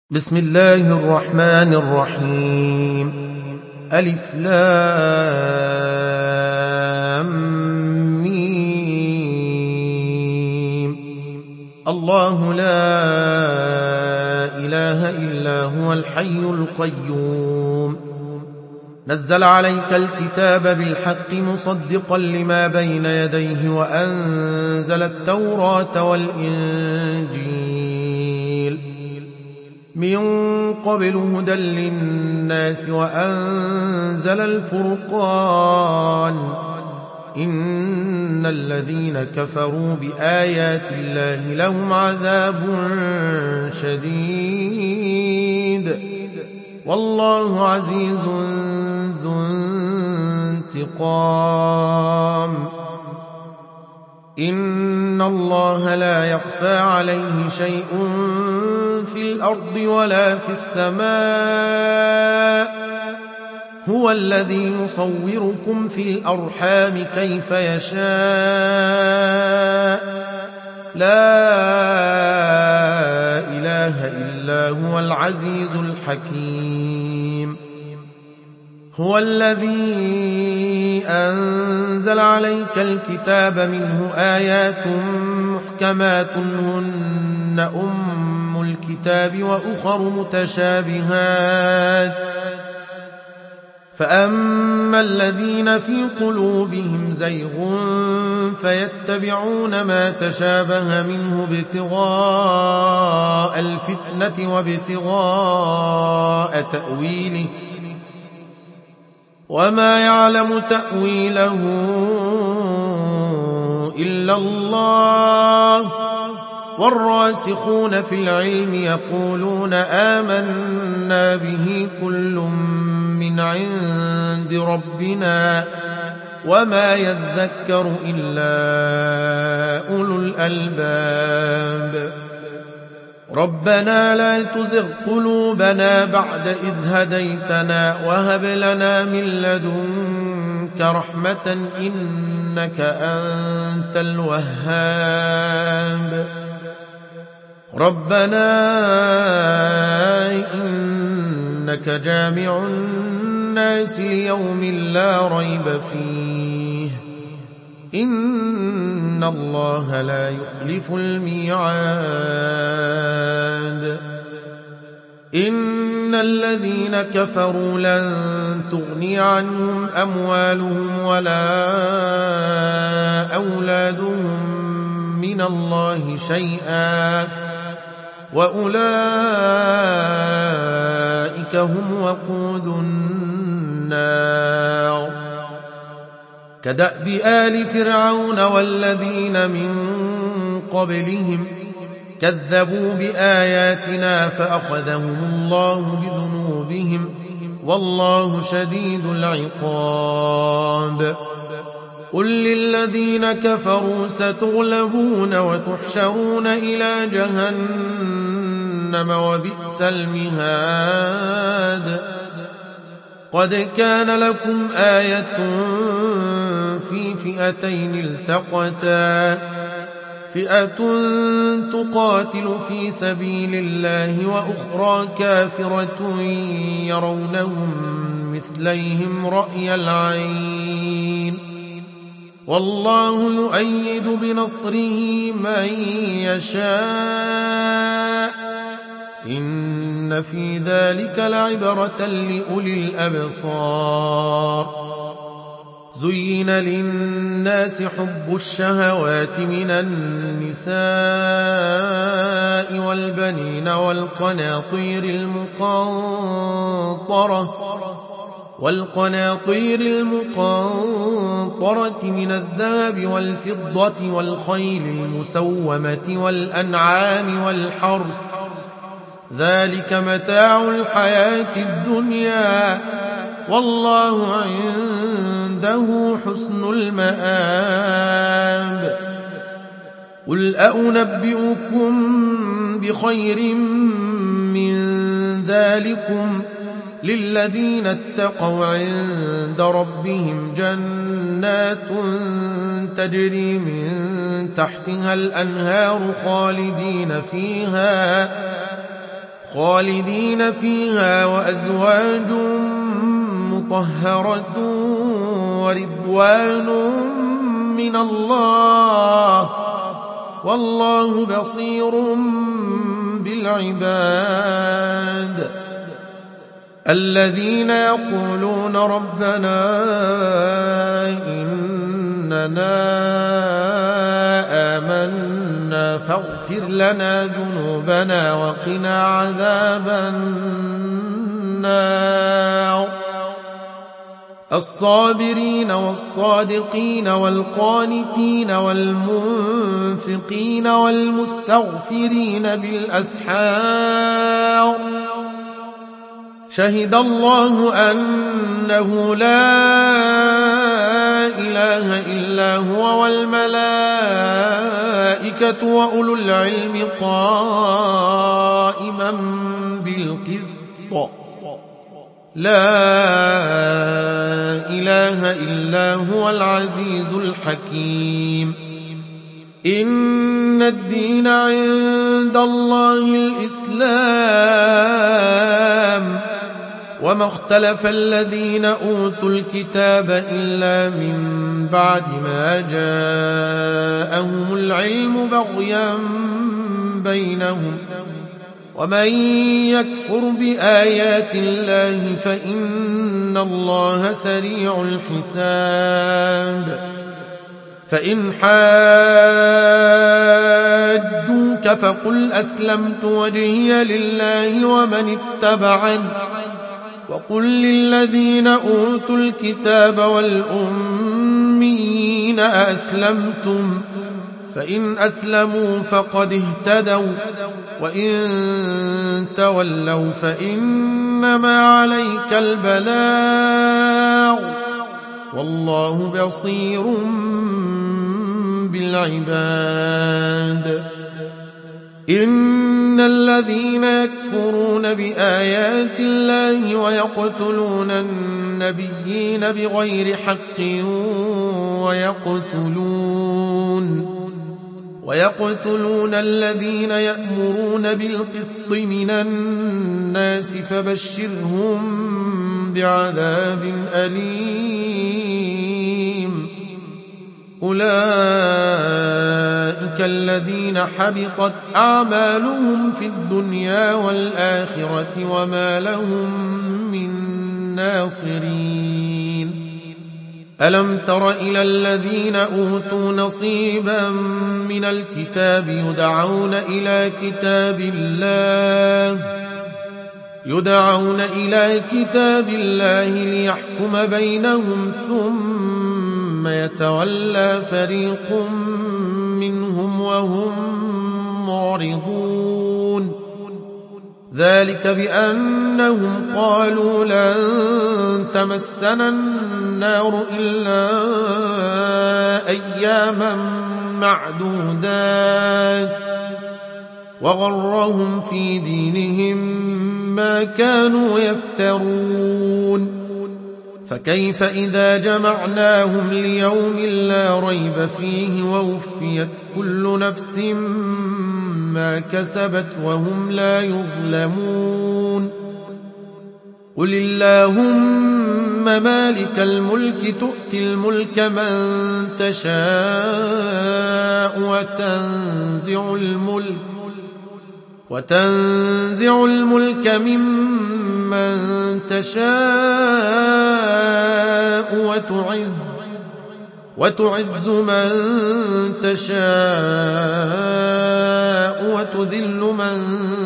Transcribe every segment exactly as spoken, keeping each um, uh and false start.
بسم الله الرحمن الرحيم. ألف لام ميم. الله لا إله إلا هو الحي القيوم. نزل عليك الكتاب بالحق مصدقا لما بين يديه وأنزل التوراة والإنجيل من قبل هدى للناس وأنزل الفرقان. إن الذين كفروا بآيات الله لهم عذاب شديد والله عزيز ذو انتقام. إن الله لا يخفى عليه شيء في الأرض ولا في السماء. هو الذي يصوركم في الأرحام كيف يشاء. لا إله إلا هو العزيز الحكيم. هو الذي أنزل عليك الكتاب منه آيات محكمات هن أم الكتاب وأخر متشابهات. فأما الذين في قلوبهم زيغ فيتبعون ما تشابه منه ابتغاء الفتنة وابتغاء تأويله وما يعلم تأويله إلا الله. والراسخون في العلم يقولون آمنا به كل من عند ربنا وما يذكر إلا أولو الألباب. ربنا لا تزغ قلوبنا بعد إذ هديتنا وهب لنا من لدنك رحمة إنك أنت الوهاب. ربنا إنك جامع الناس ليوم لا ريب فيه إن الله لا يخلف الميعاد. إن الذين كفروا لن تغني عنهم أموالهم ولا أولادهم من الله شيئا وأولئك هم وقود النار. كدأب آل فرعون والذين من قبلهم كذبوا بآياتنا فأخذهم الله بذنوبهم والله شديد العقاب. قل للذين كفروا ستغلبون وتحشرون إلى جهنم وبئس المهاد. قد كان لكم آية في فئتين التقتا فئة تقاتل في سبيل الله وأخرى كافرة يرونهم مثليهم رأي العين والله يؤيد بنصره من يشاء. إن في ذلك لعبرة لأولي الأبصار. زين للناس حب الشهوات من النساء والبنين والقناطير المقنطرة والقناطير المقنطرة من الذهب والفضة والخيل المسومة والأنعام والحرث ذلك متاع الحياة الدنيا والله عنده حسن المآب. قل أنبئكم بخير من ذلكم للذين اتقوا عند ربهم جنات تجري من تحتها الأنهار خالدين فيها خالدين فيها وأزواج مطهرة ورضوان من الله والله بصير بالعباد الذين يقولون ربنا إننا آمنا فاغفر لنا ذنوبنا وقنا عذاب النار الصابرين والصادقين والقانتين والمنفقين والمستغفرين بالأسحار شهد الله أنه لا إله إلا هو والملائكة وأولو العلم قائما بالقسط لا إله إلا هو العزيز الحكيم إن الدين عند الله الإسلام وما اختلف الذين أوتوا الكتاب إلا من بعد ما جاءهم العلم بغيا بينهم ومن يكفر بآيات الله فإن الله سريع الحساب فإن حاجوك فقل أسلمت وجهي لله ومن اتبعني وقل للذين أوتوا الكتاب والأميين أسلمتم فإن أسلموا فقد اهتدوا وإن تولوا فإنما عليك البلاغ والله بصير بالعباد إن الذين يكفرون بآيات الله ويقتلون النبيين بغير حق ويقتلون ويقتلون الذين يأمرون بالقسط من الناس فبشرهم بعذاب أليم أولئك الذين حبطت أعمالهم في الدنيا والآخرة وما لهم من ناصرين ألم تر إلى الذين أوتوا نصيبا من الكتاب يدعون إلى كتاب الله يدعون إلى كتاب الله ليحكم بينهم ثم يتولى فريق منهم وهم معرضون ذلك بأنهم قالوا لن تمسنا النار إلا أياما معدودات وغرهم في دينهم ما كانوا يفترون فكيف إذا جمعناهم ليوم لا ريب فيه ووفيت كل نفس ما كسبت وهم لا يظلمون قل اللهم مالك الملك تؤتي الملك من تشاء وتنزع الملك وتنزع الملك ممن تشاء وتعز وتعز من تشاء وتذل من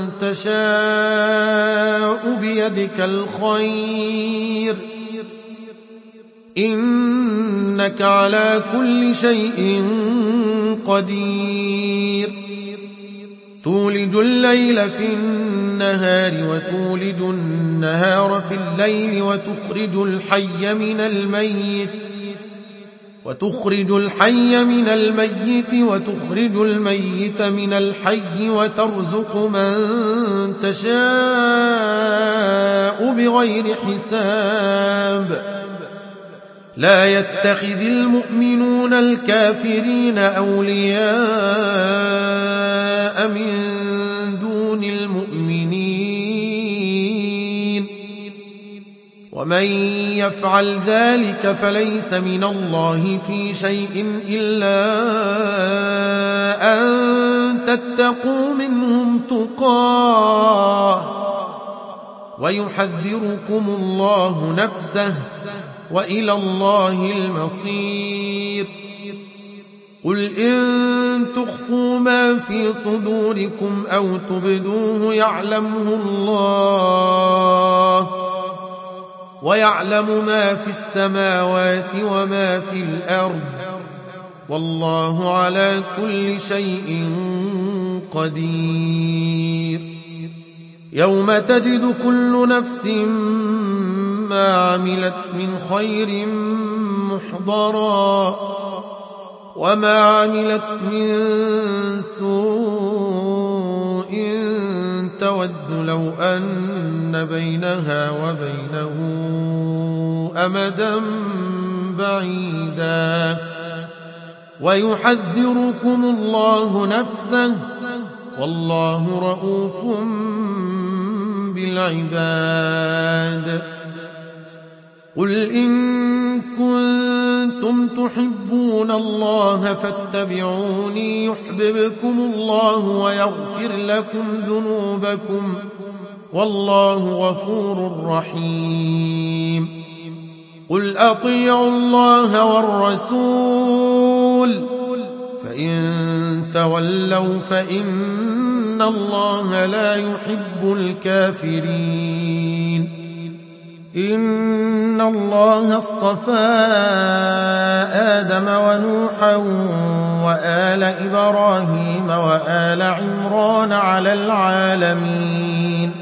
تشاء بيدك الخير إنك على كل شيء قدير تولج الليل في النهار وتولج النهار في الليل وتخرج الحي من الميت وتخرج الحي من الميت وتخرج الميت من الحي وترزق من تشاء بغير حساب لا يتخذ المؤمنون الكافرين أولياء من دون المؤمنين ومن يفعل ذلك فليس من الله في شيء إلا أن تتقوا منهم تقاه ويحذركم الله نفسه وإلى الله المصير. قل إن تخفوا ما في صدوركم أو تبدوه يعلمه الله ويعلم ما في السماوات وما في الأرض والله على كل شيء قدير. يوم تجد كل نفس ما عملت من خير محضرا وما عملت من سوء تود لو أن بينها وبينه أمدا بعيدا ويحذركم الله نفسه والله رؤوف بالعباد. قل إن كنتم تحبون الله فاتبعوني يحببكم الله ويغفر لكم ذنوبكم والله غفور رحيم. قل أطيعوا الله والرسول فإن تولوا فإن الله لا يحب الكافرين. إن الله اصطفى آدم ونوحا وآل إبراهيم وآل عمران على العالمين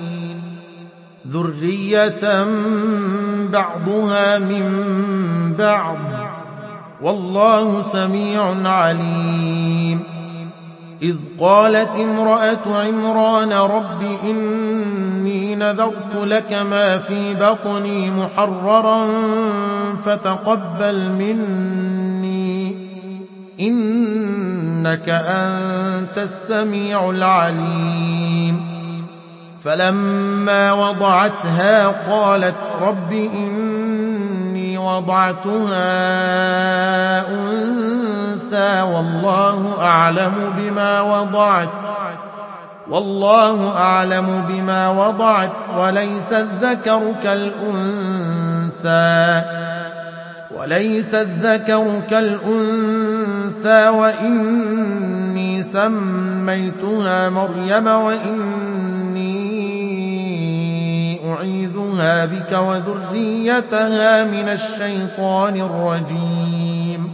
ذرية بعضها من بعض والله سميع عليم. إذ قالت امرأة عمران رب إني نذرت لك ما في بطني محررا فتقبل مني إنك أنت السميع العليم. فلما وضعتها قالت رب إني وضعتها أنثى والله أعلم بما وضعت والله أعلم بما وضعت وليس الذكر كالأنثى وليس الذكر كالأنثى وإني سميتها مريم وإني أعيذها بك وذريتها من الشيطان الرجيم.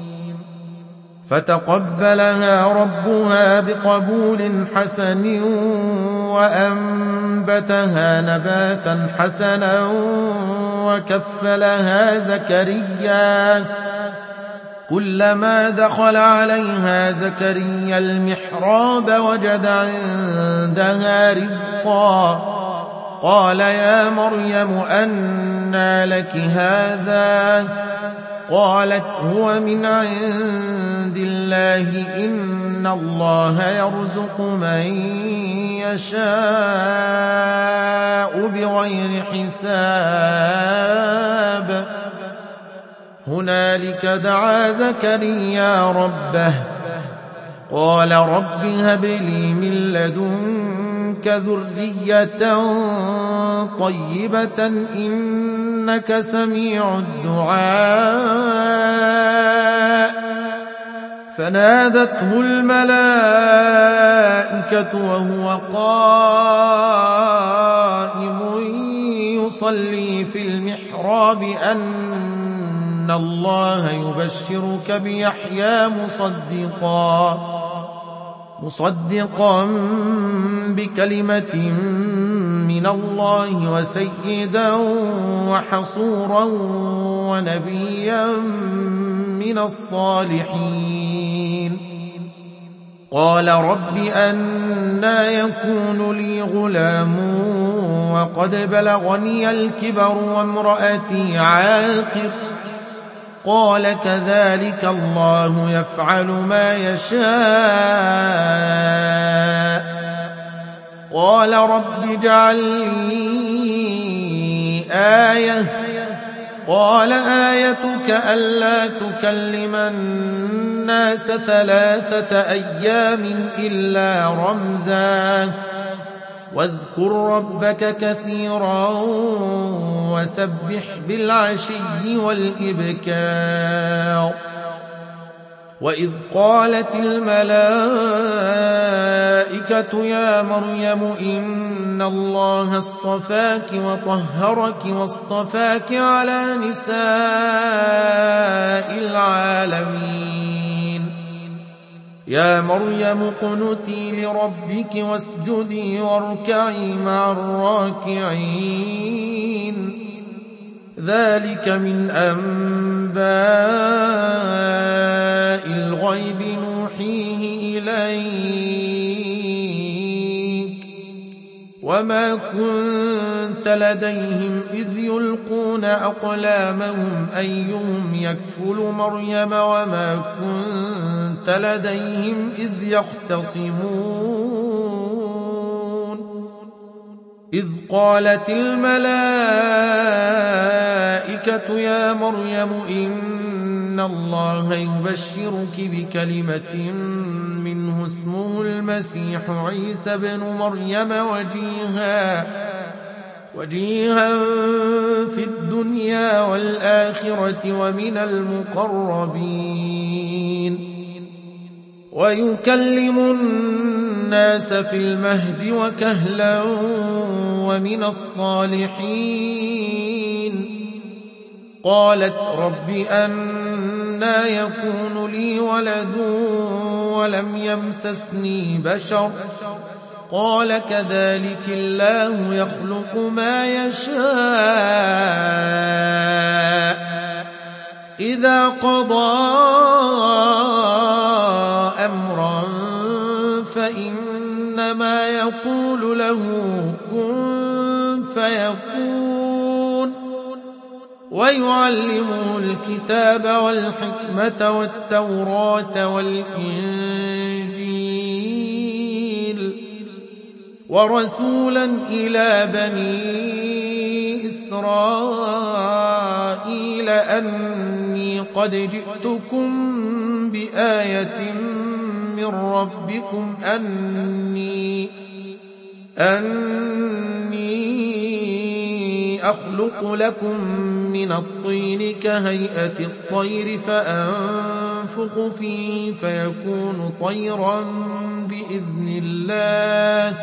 فتقبلها ربها بقبول حسن وأنبتها نباتا حسنا وكفلها زكريا كلما دخل عليها زكريا المحراب وجد عندها رزقا قال يا مريم أنى لك هذا قالت هو من عند الله إن الله يرزق من يشاء بغير حساب. هنالك دعا زكريا ربه قال رب هب لي من لدنك ذرية طيبة إنك سميع الدعاء. فنادته الملائكة وهو قائم يصلي في المحراب أن الله يبشرك بيحيى مصدقا مصدقا بكلمة من الله وسيدا وحصورا ونبيا من الصالحين. قال رب أنى يكون لي غلام وقد بلغني الكبر وامرأتي عاقر قال كذلك الله يفعل ما يشاء. قال رب اجعل لي آية قال آيتك ألا تكلم الناس ثلاثة أيام إلا رمزا واذكر ربك كثيرا وسبح بالعشي والإبكار وإذ قالت الملائكة يا مريم إن الله اصطفاك وطهرك واصطفاك على نساء العالمين يا مريم اقنتي لربك واسجدي واركعي مع الراكعين ذلك من أنباء الغيب نوحيه إليك وما كنت لديهم إذ يلقون أقلامهم أيهم يكفل مريم وما كنت لديهم إذ يختصمون إذ قالت الملائكة يا مريم إن الله يبشرك بكلمة منه اسمه المسيح عيسى بن مريم وجيها وجيها في الدنيا والآخرة ومن المقربين ويكلم الناس في المهد وكهلا ومن الصالحين قالت رب أنى يكون لي ولد ولم يمسسني بشر قال كذلك الله يخلق ما يشاء إذا قضى أمرا فإنما يقول له كن فيكون ويعلمه الكتاب والحكمة والتوراة والإنجيل ورسولا إلى بني إسرائيل أني قد جئتكم بآية من ربكم أني أني أخلق لكم من الطين كهيئة الطير فأنفخ فيه فيكون طيرا بإذن الله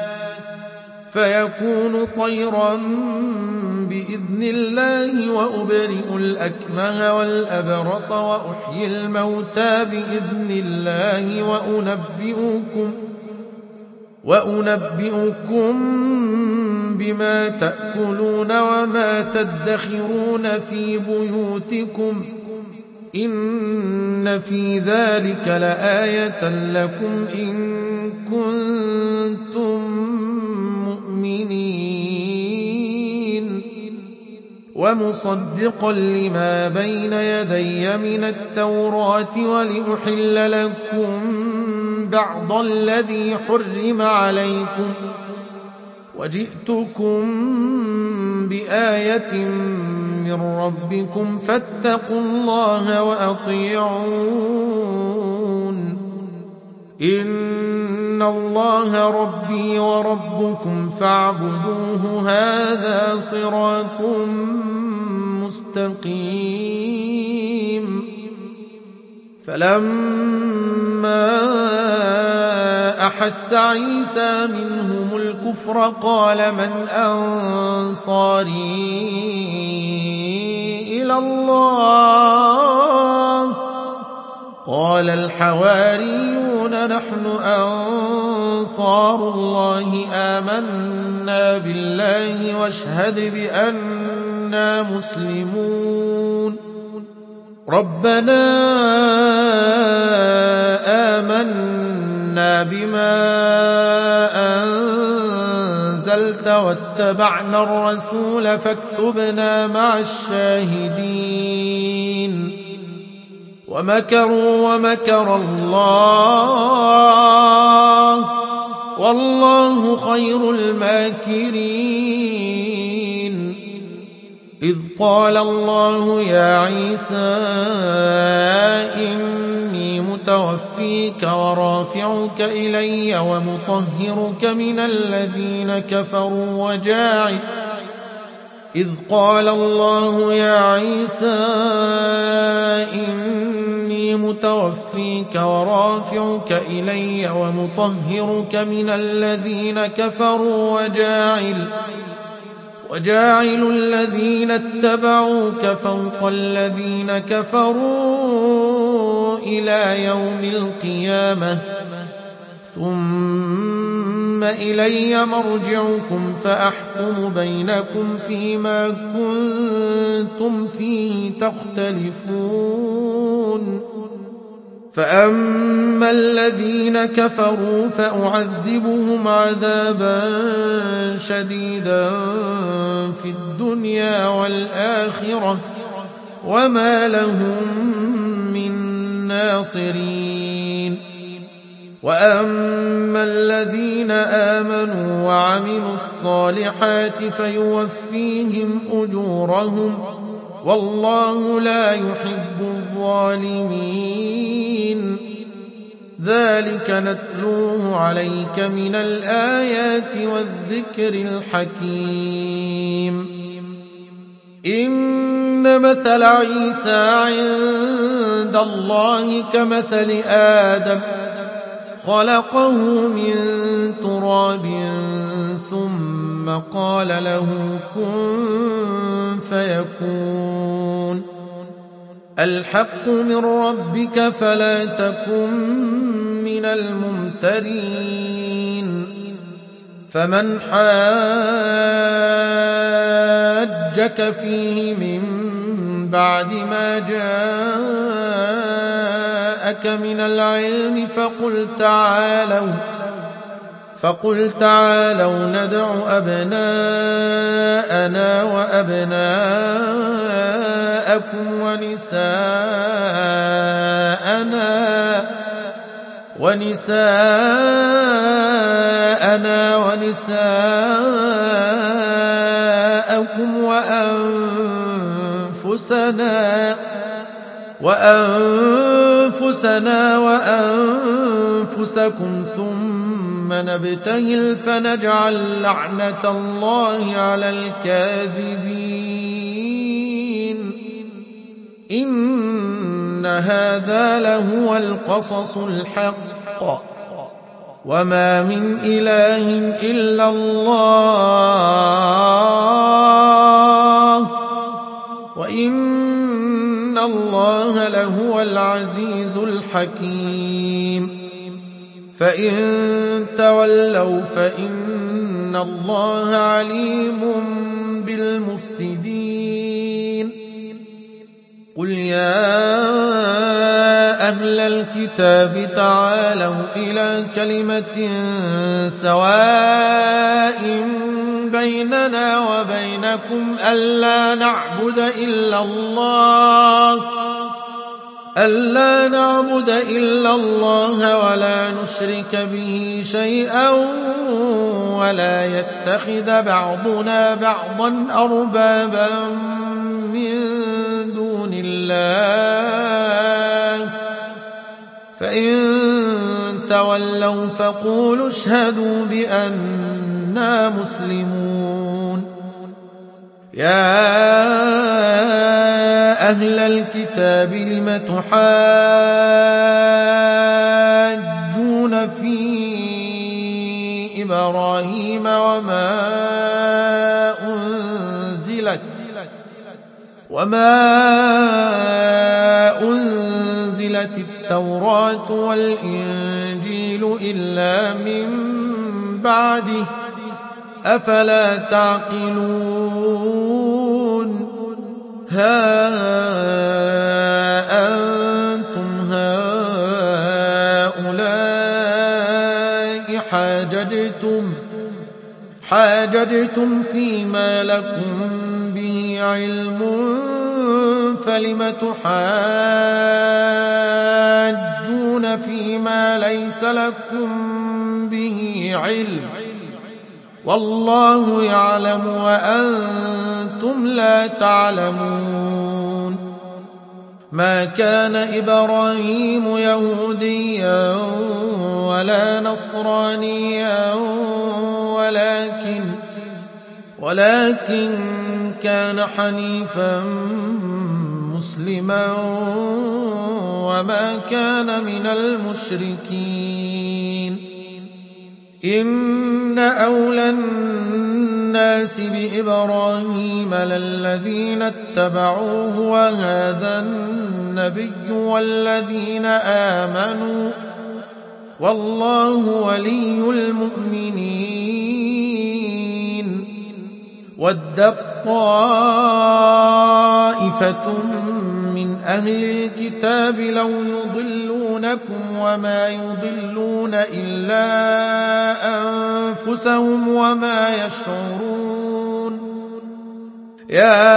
فيكون طيرا بإذن الله وأبرئ الأكمه والأبرص وأحيي الموتى بإذن الله وأنبئكم وأنبئكم بما تأكلون وما تدخرون في بيوتكم إن في ذلك لآية لكم إن كنتم مؤمنين ومصدقا لما بين يدي من التوراة ولأحل لكم بعض الذي حرم عليكم وجئتكم بآية من ربكم فاتقوا الله وأطيعون إن الله ربي وربكم فاعبدوه هذا صراط مستقيم فلما أحس عيسى منهم الكفر قال من أنصاري إلى الله قال الحواريون نحن أنصار الله آمنا بالله واشهد بأننا مسلمون ربنا آمنا بما أنزلت واتبعنا الرسول فاكتبنا مع الشاهدين ومكروا ومكر الله والله خير الماكرين إذ قال الله يا عيسى إني متوفيك ورافعك إلي ومطهرك من الذين كفروا وجاعل إذ قال الله يا عيسى إني متوفيك ورافعك إلي ومطهرك من الذين كفروا وجاعل وجاعل الذين اتبعوك فوق الذين كفروا إلى يوم القيامة ثم إلي مرجعكم فأحكم بينكم فيما كنتم فيه تختلفون فأما الذين كفروا فأعذبهم عذابا شديدا في الدنيا والآخرة وما لهم من ناصرين وأما الذين آمنوا وعملوا الصالحات فيوفيهم أجورهم والله لا يحب الظالمين ذلك نتلوه عليك من الآيات والذكر الحكيم إن مثل عيسى عند الله كمثل آدم خلقه من تراب ثم قال له كن فيكون الحق من ربك فلا تكن من الممترين فمن حاجك فيه من بعد ما جاءك من العلم فقل تعالوا فقل تعالوا ندع أبناءنا وأبناءكم ونساءنا ونساءنا ونساءكم وأنفسنا وأنفسنا وأنفسكم ثم نبتهل فنجعل لعنة الله على الكاذبين إن هذا لهو القصص الحق وما من إله إلا الله وإن الله لهو العزيز الحكيم فإن تولوا فإن الله عليم بالمفسدين قل يا أهل الكتاب تعالوا إلى كلمة سواء بيننا وبينكم ألا نعبد إلا الله ألا نعبد إلا الله ولا نشرك به شيئا ولا يتخذ بعضنا بعضا أربابا من دون الله فإن تولوا فقولوا اشهدوا بأننا مسلمون يا أهل الكتاب لم تحاجون في إبراهيم وما أنزلت وما أنزلت التوراة والإنجيل إلا من بعده أفلا تعقلون ها أنتم هؤلاء حاججتم حاججتم فيما لكم به علم فلم تحاجون فيما ليس لكم به علم والله يعلم وأنتم لا تعلمون ما كان إبراهيم يهوديا ولا نصرانيا ولكن ولكن كان حنيفا مسلما وما كان من المشركين إن أولى الناس بإبراهيم للذين اتبعوه وهذا النبي والذين آمنوا والله ولي المؤمنين ودت طائفة من أهل الكتاب لو يضلونكم وما يضلون إلا أنفسهم وما يشعرون يا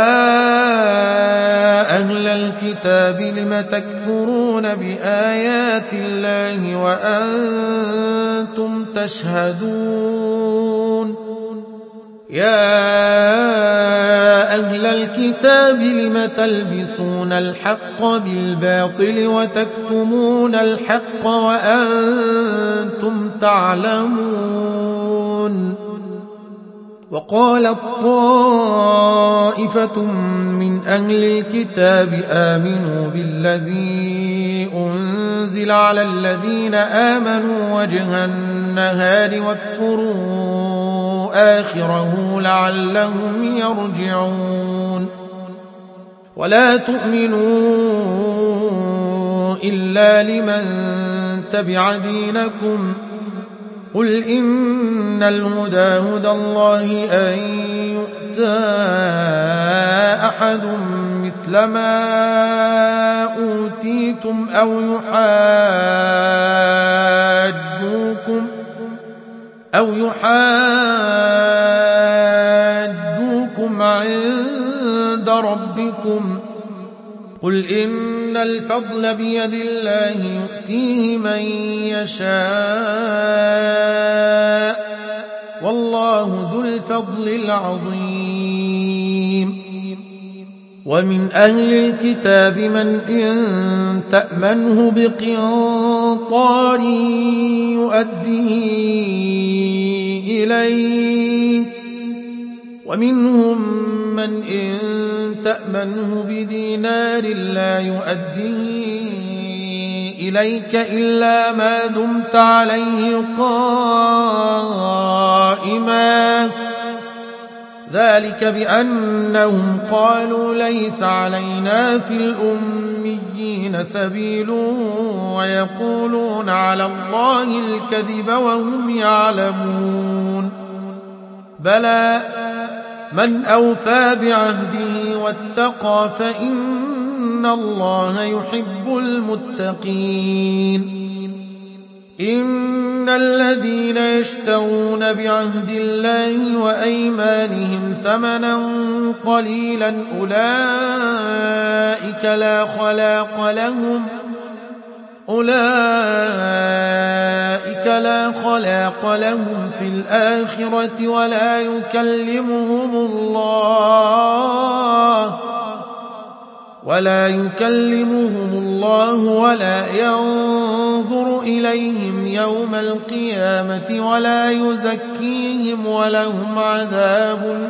أهل الكتاب لم تكفرون بآيات الله وأنتم تشهدون يا أهل الكتاب لم تلبسون الحق بالباطل وتكتمون الحق وأنتم تعلمون وقالت طائفة من أهل الكتاب آمنوا بالذي أنزل على الذين آمنوا وجه النهار واكفروا آخره لعلهم يرجعون ولا تؤمنوا إلا لمن تبع دينكم قل إن الهدى هدى الله أن يؤتى أحد مثل ما أوتيتم أو يحاجوكم أو يحاجوكم عند ربكم قل إن الفضل بيد الله يؤتيه من يشاء والله ذو الفضل العظيم ومن أهل الكتاب من إن تأمنه بقنطار يؤديه إليك ومنهم من إن تأمنه بدينار لا يؤديه إليك إلا ما دمت عليه قائما ذلك بأنهم قالوا ليس علينا في الأميين سبيل ويقولون على الله الكذب وهم يعلمون بلى من أوفى بعهده واتقى فإن الله يحب المتقين إن الذين يشترون بعهد الله وأيمانهم ثمنا قليلا أولئك لا خلاق لهم أولئك لا خلاق لهم في الآخرة ولا يكلمهم الله ولا يكلمهم الله ولا ينظر إليهم يوم القيامة ولا يزكيهم ولهم عذاب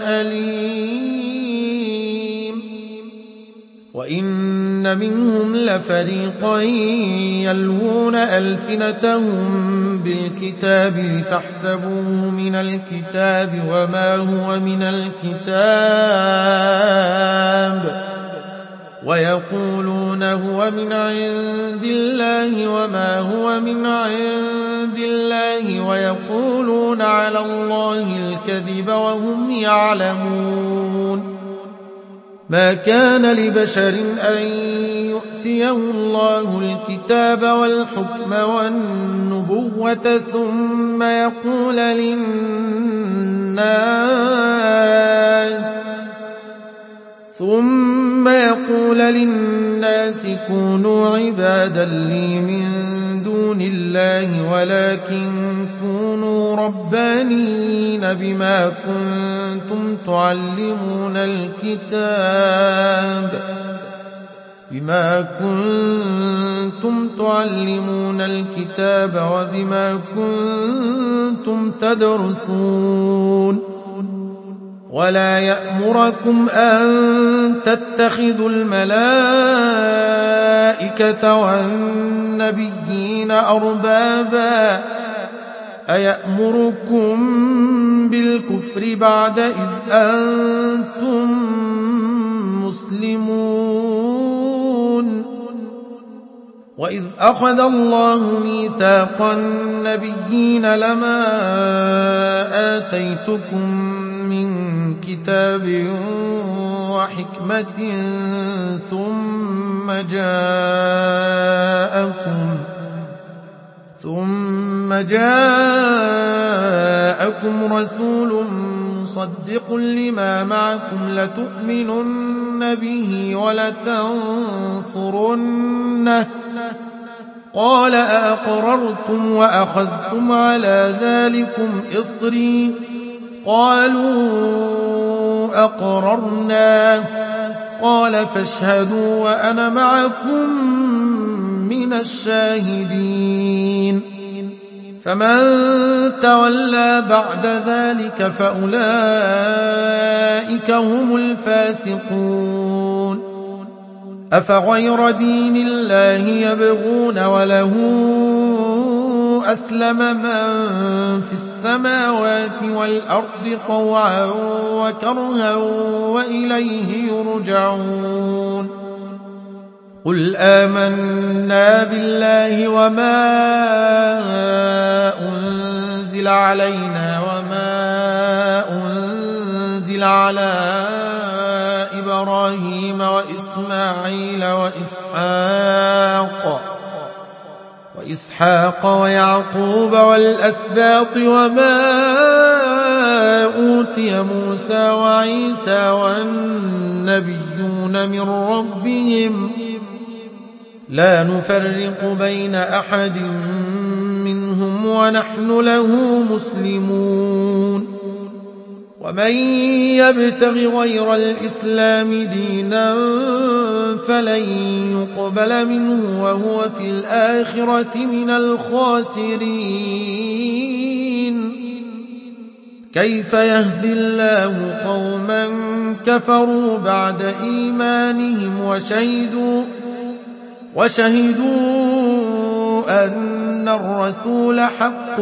أليم وإن منهم لفريقا يلوون ألسنتهم بالكتاب لتحسبوه من الكتاب وما هو من الكتاب ويقولون هو من عند الله وما هو من عند الله ويقولون على الله الكذب وهم يعلمون ما كان لبشر أن يؤتيه الله الكتاب والحكم والنبوة ثم يقول للناس ثم يقول للناس كونوا عبادا لي من دون دون الله ولكن كونوا ربانيين بما كنتم تعلمون الكتاب بما كنتم تعلمون الكتاب وبما كنتم تدرسون ولا يأمركم أن تتخذوا الملائكة والنبيين أربابا أيأمركم بالكفر بعد إذ أنتم مسلمون وإذ أخذ الله ميثاق النبيين لما آتيتكم من كتاب وحكمة ثم جاءكم ثم جاءكم رسول مصدق لما معكم لتؤمنن به ولتنصرنه قال أأقررتم وأخذتم على ذلكم إصري قالوا أقررنا قال فاشهدوا وأنا معكم من الشاهدين فمن تولى بعد ذلك فأولئك هم الفاسقون أفغير دين الله يبغون وله أسلم من في السماوات والأرض طوعا وكرها وإليه يرجعون قل آمنا بالله وما أنزل علينا وما أنزل على إبراهيم وإسماعيل وإسحاق وإسحاق ويعقوب والأسباط وما أوتي موسى وعيسى والنبيون من ربهم لا نفرق بين أحد منهم ونحن له مسلمون ومن يبتغ غير الإسلام دينا فلن يقبل منه وهو في الآخرة من الخاسرين كيف يهدي الله قوما كفروا بعد إيمانهم وشهدوا وشهدوا أن الرسول حق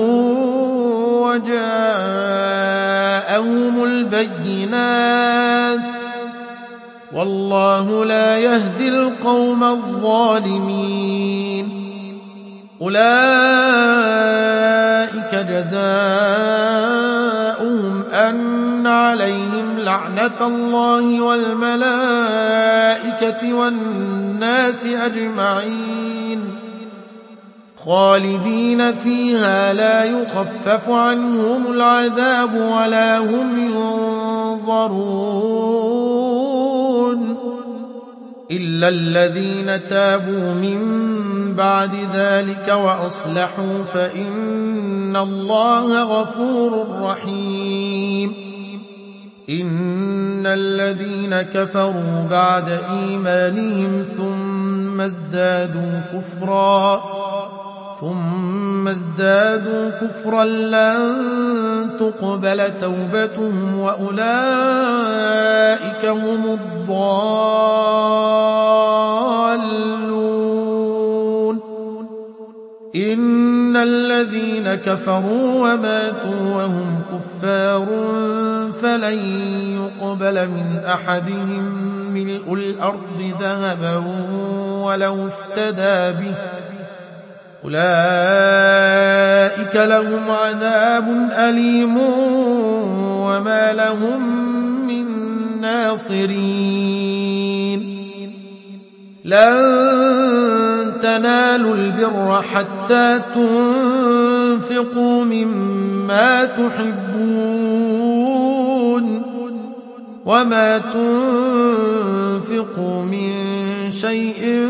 وجاءهم البينات والله لا يهدي القوم الظالمين أولئك جزاؤهم أن عليهم لعنة الله والملائكة والناس أجمعين خالدين فيها لا يخفف عنهم العذاب ولا هم ينظرون إلا الذين تابوا من بعد ذلك وأصلحوا فإن الله غفور رحيم إن الذين كفروا بعد إيمانهم ثم ازدادوا كفرا ثم ازدادوا كفرا لن تقبل توبتهم وأولئك هم الضالون إن الذين كفروا وماتوا وهم كفار فلن يقبل من أحدهم ملء الأرض ذهبا ولو افتدى به أولئك لهم عذاب أليم وما لهم من ناصرين لن تنالوا البر حتى تنفقوا مما تحبون وما تنفقوا من شيء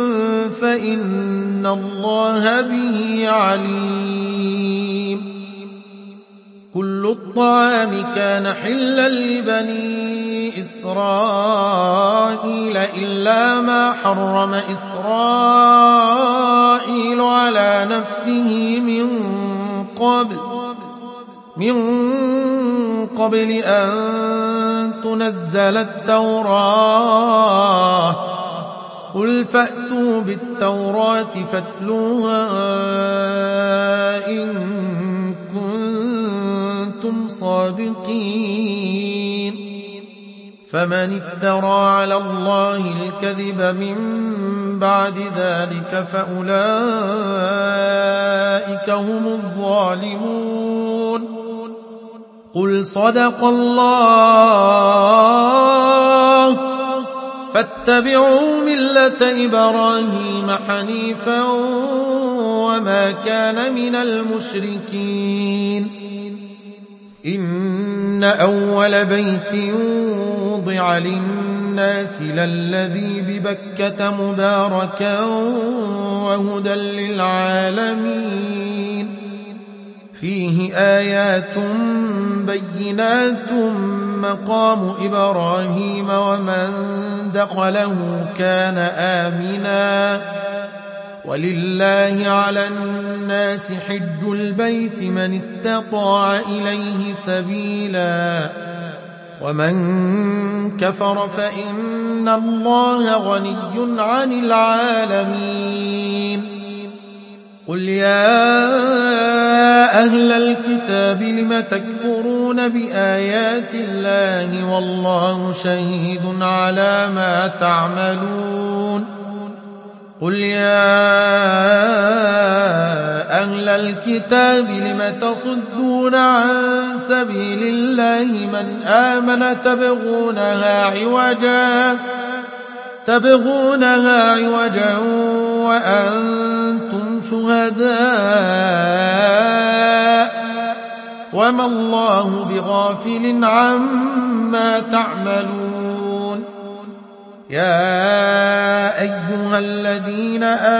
فإن الله به عليم. كل الطعام كان حلا لبني إسرائيل إلا ما حرم إسرائيل على نفسه من قبل من قبل أن تنزل التوراة. قل فأتوا بالتوراة فاتلوها إن كنتم صادقين. فمن افترى على الله الكذب من بعد ذلك فأولئك هم الظالمون. قل صدق الله فاتبعوا ملة إبراهيم حنيفا وما كان من المشركين. إن أول بيت وضع للناس للذي ببكة مباركا وهدى للعالمين. فيه آيات بينات مقام إبراهيم ومن دخله كان آمنا. ولله على الناس حج البيت من استطاع إليه سبيلا ومن كفر فإن الله غني عن العالمين. قل يا أهل الكتاب لم تكفرون بآيات الله والله شهيد على ما تعملون. قل يا أهل الكتاب لم تصدون عن سبيل الله من آمن تبغونها عوجا تبغونها عوجا وأنتم شهداء وما الله بغافل عما تعملون. يا أيها الذين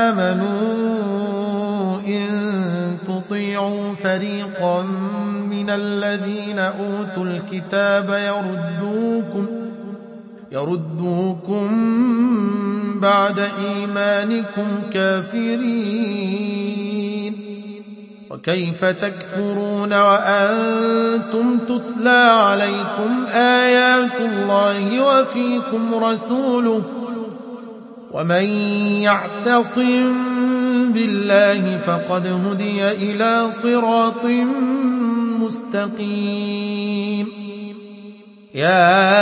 آمنوا إن تطيعوا فريقا من الذين أوتوا الكتاب يردوكم يردوكم بعد إيمانكم كافرين. وكيف تكفرون وأنتم تتلى عليكم آيات الله وفيكم رسوله ومن يعتصم بالله فقد هدي إلى صراط مستقيم. يا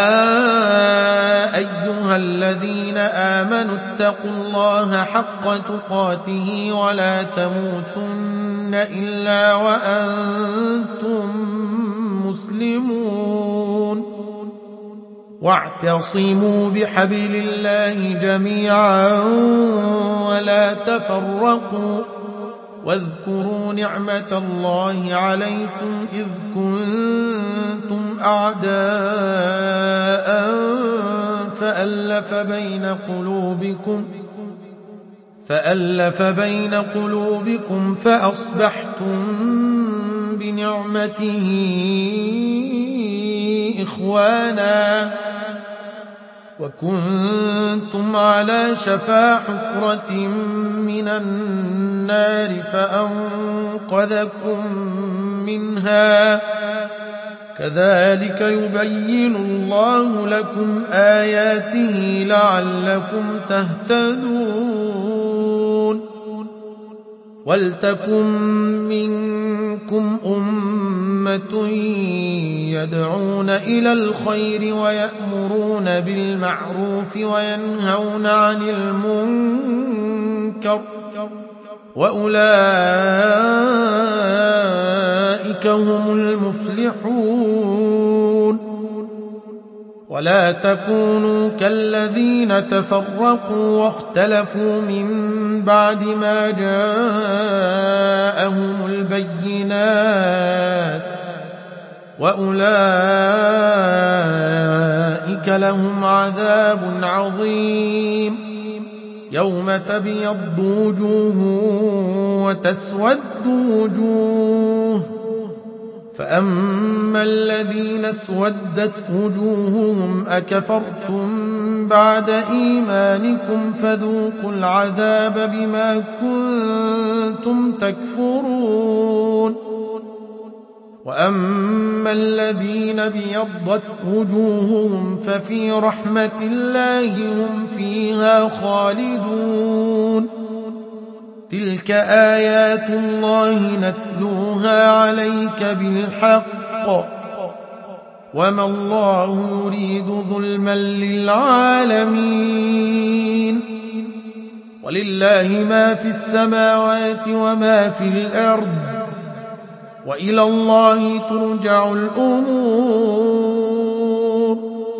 أيها الذين آمنوا اتقوا الله حق تقاته ولا تموتن إلا وأنتم مسلمون. واعتصموا بحبل الله جميعا ولا تفرقوا واذكروا نعمة الله عليكم إذ كنتم أعداء فألف بين قلوبكم فألف بين قلوبكم فأصبحتم بنعمته إخوانا وكنتم على شفا حفرة من النار فأنقذكم منها. كذلك يبين الله لكم آياته لعلكم تهتدون. ولتكن منكم أمة يدعون إلى الخير ويأمرون بالمعروف وينهون عن المنكر وأولئك هم المفلحون. ولا تكونوا كالذين تفرقوا واختلفوا من بعد ما جاءهم البينات وأولئك لهم عذاب عظيم يوم تبيض وجوه وتسود وجوه فأما الذين اسودت وجوههم أكفرتم بعد إيمانكم فذوقوا العذاب بما كنتم تكفرون وأما الذين بيضت وجوههم ففي رحمة الله هم فيها خالدون تلك آيات الله نتلوها عليك بالحق وما الله يريد ظلما للعالمين ولله ما في السماوات وما في الأرض وإلى الله ترجع الأمور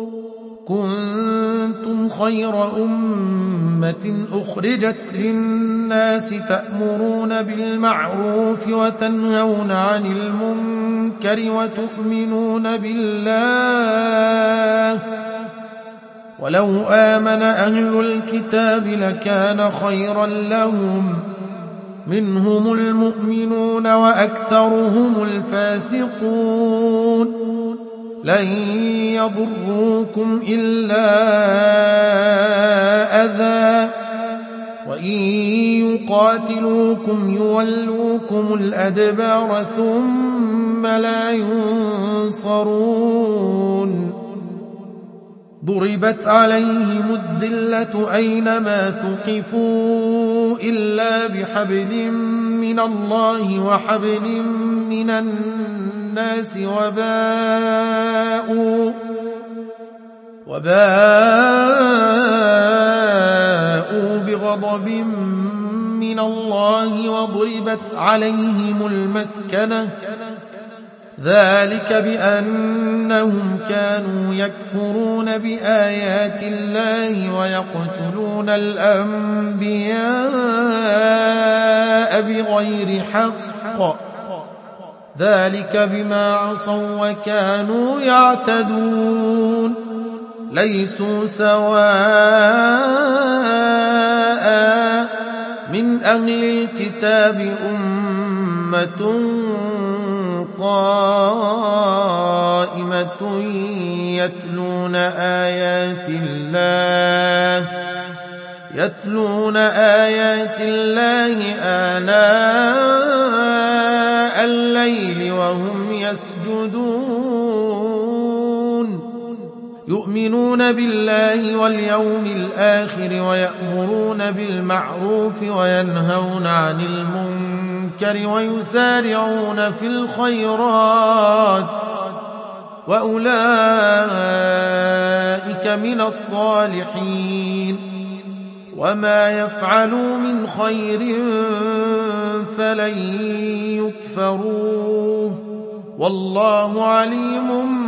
كنتم خير أمة أخرجت للناس تأمرون بالمعروف وتنهون عن المنكر وتؤمنون بالله ولو آمن أهل الكتاب لكان خيرا لهم منهم المؤمنون وأكثرهم الفاسقون لن يضروكم إلا أذى وإن يقاتلوكم يولوكم الأدبار ثم لا ينصرون ضربت عليهم الذلة أينما ثقفوا إلا بحبل من الله وحبل من الناس وباءوا وباءوا بغضب من الله وضربت عليهم المسكنة ذلك بأنهم كانوا يكفرون بآيات الله ويقتلون الأنبياء بغير حق ذلك بما عصوا وكانوا يعتدون ليسوا سواء من أهل الكتاب أمة قائمة يتلون آيات الله يتلون آيات الله آناء الليل وهم يسجدون يؤمنون بالله واليوم الآخر ويأمرون بالمعروف وينهون عن المنكر ويسارعون في الخيرات وأولئك من الصالحين وما يفعلوا من خير فلن يكفروه والله عليم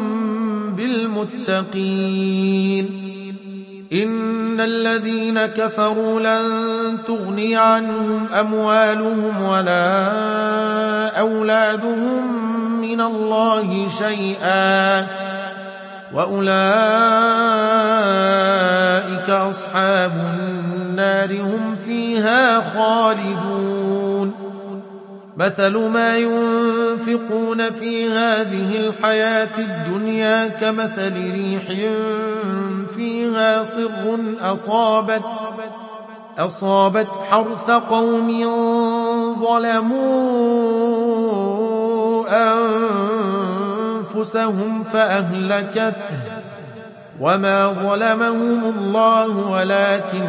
بالمتقين إن الذين كفروا لن تغني عنهم أموالهم ولا أولادهم من الله شيئا وأولئك أصحاب النار هم فيها خالدون مثل ما ينفقون في هذه الحياة الدنيا كمثل ريح فيها صر أصابت, أصابت حرث قوم ظلموا أنفسهم فأهلكته وما ظلمهم الله ولكن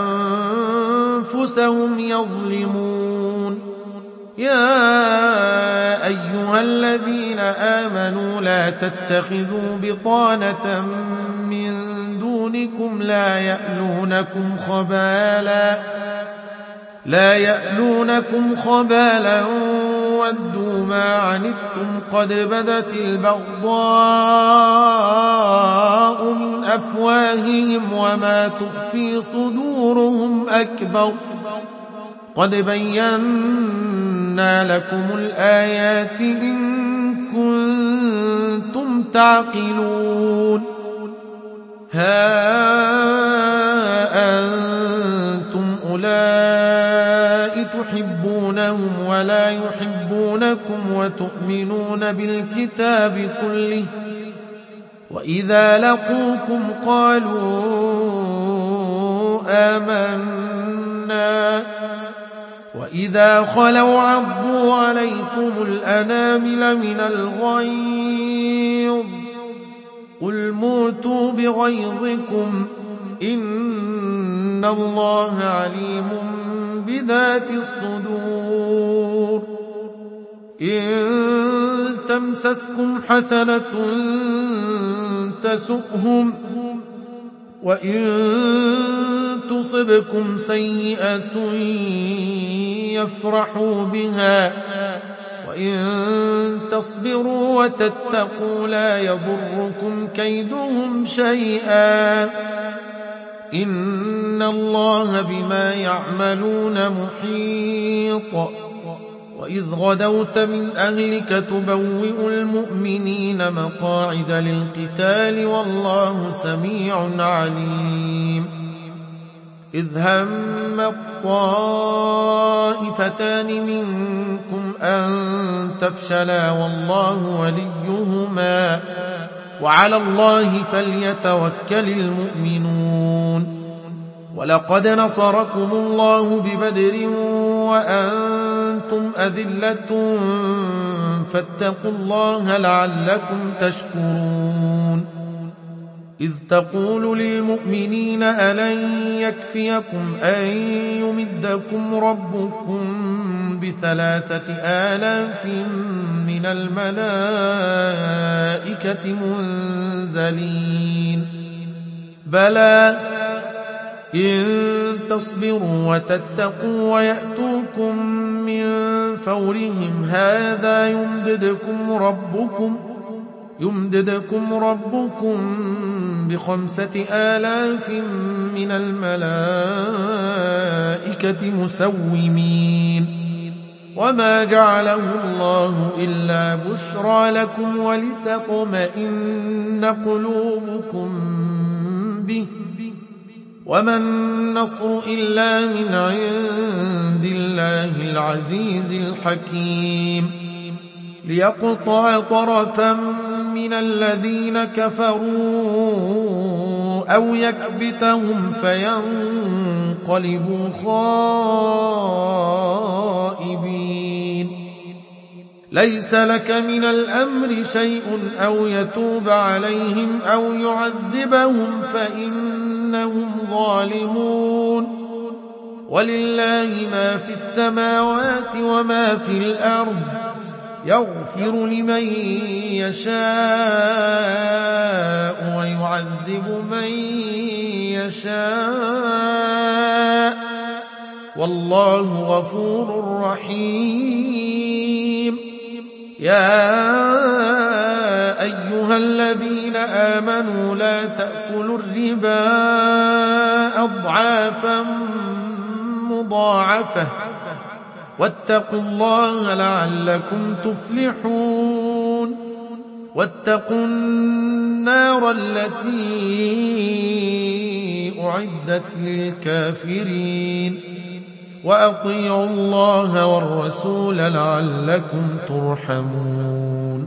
أنفسهم يظلمون يا أيها الذين آمنوا لا تتخذوا بطانة من دونكم لا يألونكم خبالا لا يألونكم خبالا ودوا ما عنتم قد بدت البغضاء من أفواههم وما تخفي صدورهم أكبر قد بينا لكم الآيات إن كنتم تعقلون. ها أنتم أولئك تحبونهم ولا يحبونكم وتؤمنون بالكتاب كله وإذا لقوكم قالوا آمنا وإذا خلوا عضوا عليكم الأنامل من الغيظ قل موتوا بغيظكم إن الله عليم بذات الصدور. إن تمسسكم حسنة تسؤهم وإن تصبكم سيئة يفرحوا بها وإن تصبروا وتتقوا لا يضركم كيدهم شيئا إن الله بما يعملون محيط. وإذ غدوت من أهلك تبوئ المؤمنين مقاعد للقتال والله سميع عليم. إذ هم الطائفتان منكم أن تفشلا والله وليهما وعلى الله فليتوكل المؤمنون. ولقد نصركم الله ببدر وأنتم أذلة فاتقوا الله لعلكم تشكرون. إذ تقول للمؤمنين ألن يكفيكم أن يمدكم ربكم بثلاثة آلاف من الملائكة منزلين بلى إن تصبروا وتتقوا ويأتوكم من فورهم هذا يمددكم ربكم يمددكم ربكم بخمسة آلاف من الملائكة مسومين وما جعله الله إلا بشرى لكم ولتطمئن قلوبكم به وما النصر إلا من عند الله العزيز الحكيم. ليقطع طرفا من الذين كفروا أو يكبتهم فينقلبوا خائبين. ليس لك من الأمر شيء أو يتوب عليهم أو يعذبهم فإنهم ظالمون. ولله ما في السماوات وما في الأرض يغفر لمن يشاء ويعذب من يشاء والله غفور رحيم. يا أيها الذين آمنوا لا تأكلوا الربا أضعافا مضاعفة واتقوا الله لعلكم تفلحون. واتقوا النار التي أعدت للكافرين وأطيعوا الله والرسول لعلكم ترحمون.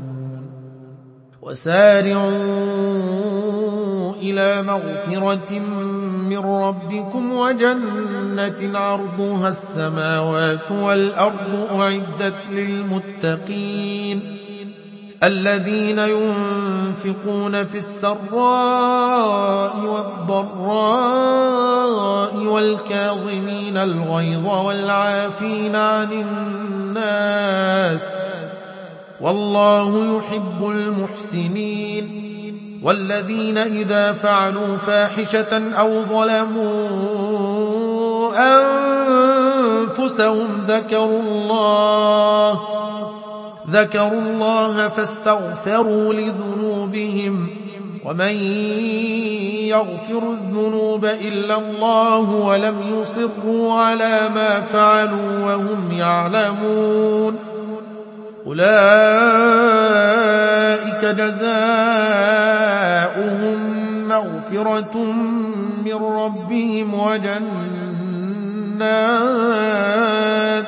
وسارعوا إلى مغفرة من ربكم وجنة عرضها السماوات والأرض أعدت للمتقين الذين ينفقون في السراء والضراء والكاظمين الغيظ والعافين عن الناس والله يحب المحسنين. والذين إذا فعلوا فاحشة أو ظلموا أنفسهم ذكروا الله ذكروا الله فاستغفروا لذنوبهم ومن يغفر الذنوب إلا الله ولم يصروا على ما فعلوا وهم يعلمون أولئك جزاؤهم مغفرة من ربهم وجنات